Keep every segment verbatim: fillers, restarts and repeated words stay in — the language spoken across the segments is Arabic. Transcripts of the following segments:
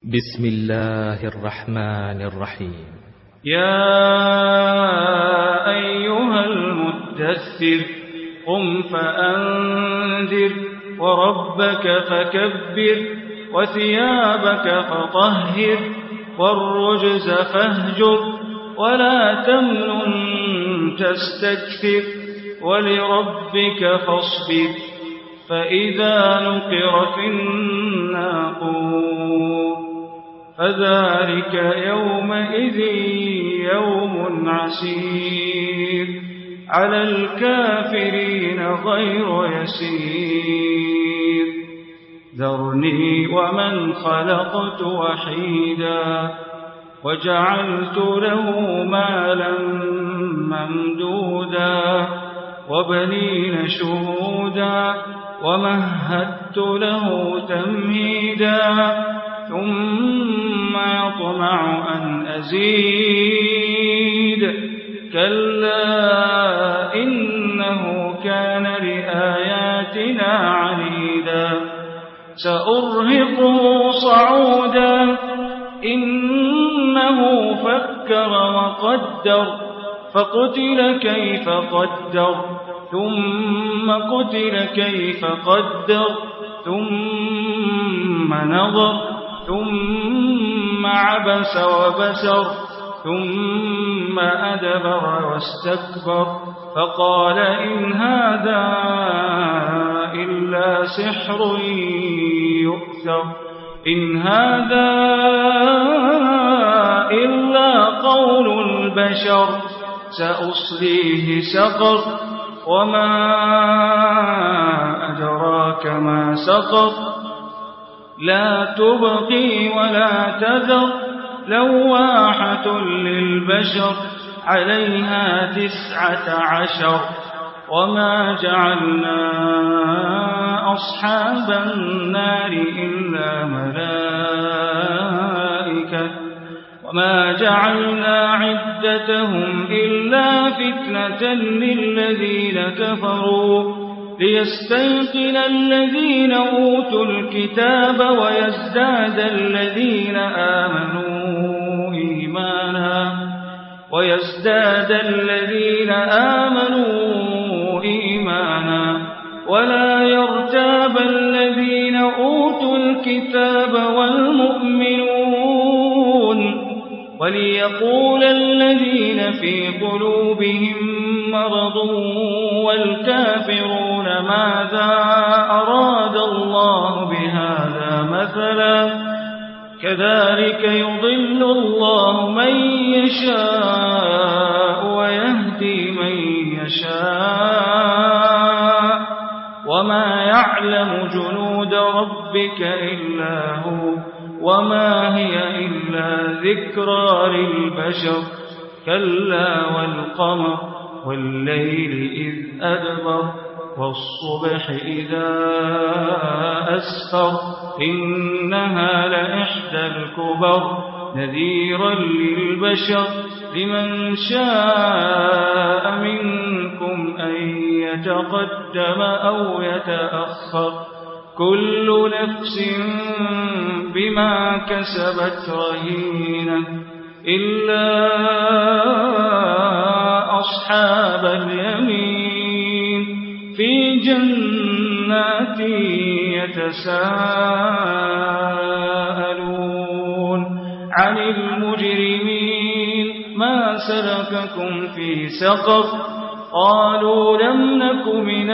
بسم الله الرحمن الرحيم. يا أيها المدثر قم فأنذر وربك فكبر وثيابك فطهر والرجز فاهجر ولا تمنن تستكثر ولربك فاصبر فإذا نقر في الناقور فذلك يومئذ يوم عسير على الكافرين غير يسير ذرني ومن خلقت وحيدا وجعلت له مالا ممدودا وبنين شهودا ومهدت له تمهيدا ثم يطمع أن أزيد كلا إنه كان لآياتنا عنيدا سأرهقه صعودا إنه فكر وقدر فقتل كيف قدر ثم قتل كيف قدر ثم نظر ثم عبس وبسر ثم أدبر واستكبر فقال إن هذا إلا سحر يؤثر إن هذا إلا قول البشر سأصليه سقر وما أدراك ما سقر لا تبقي ولا تذر لواحة للبشر عليها تسعة عشر وما جعلنا أصحاب النار إلا ملائكة وما جعلنا عدتهم إلا فتنة للذين كفروا ليستيقن الذين أوتوا الكتاب ويزداد الذين آمنوا إيمانا ويزداد الذين آمنوا إيمانا ولا يرتاب الذين أوتوا الكتاب والمؤمنون وليقول الذين في قلوبهم مرض والكافرون ماذا أراد الله بهذا مثلا كذلك يضل الله من يشاء ويهدي من يشاء وما يعلم جنود ربك إلا هو وما هي إلا ذكرى للبشر كلا والقمر والليل إذ أدبر والصبح إذا أسفر إنها لإحدى الكبر نذيرا للبشر لمن شاء منكم أن يتقدم أو يتأخر كل نفس بما كسبت رهينة إلا أصحاب اليمين في جنات يتساءلون عن المجرمين ما سلككم في سقر قالوا لم نك من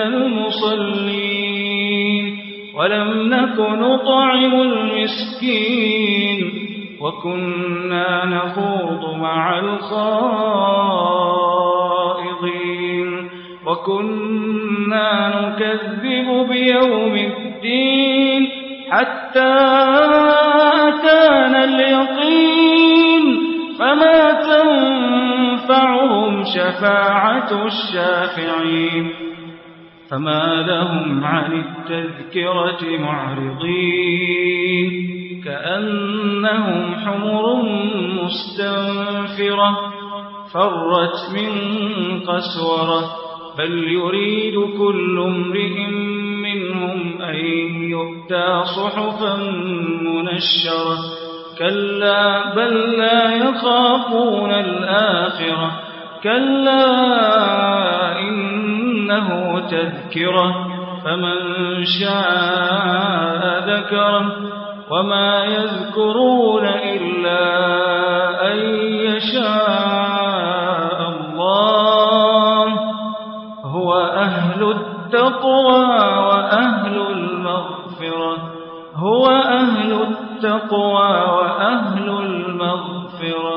المصلين ولم نك نطعم المسكين وكنا نخوض مع الخائضين وكنا نكذب بيوم الدين حتى أتانا اليقين فما تنفعهم شفاعة الشافعين فما لهم عن التذكرة معرضين كأنهم حمر مستنفرة فرت من قسورة بل يريد كل امرئ منهم أن يؤتى صحفا منشرة كلا بل لا يخافون الآخرة كلا إنه تذكرة فمن شاء ذكره وما يذكرون إلا أن يشاء الله هو أهل التقوى وأهل المغفرة هو أهل التقوى وأهل المغفرة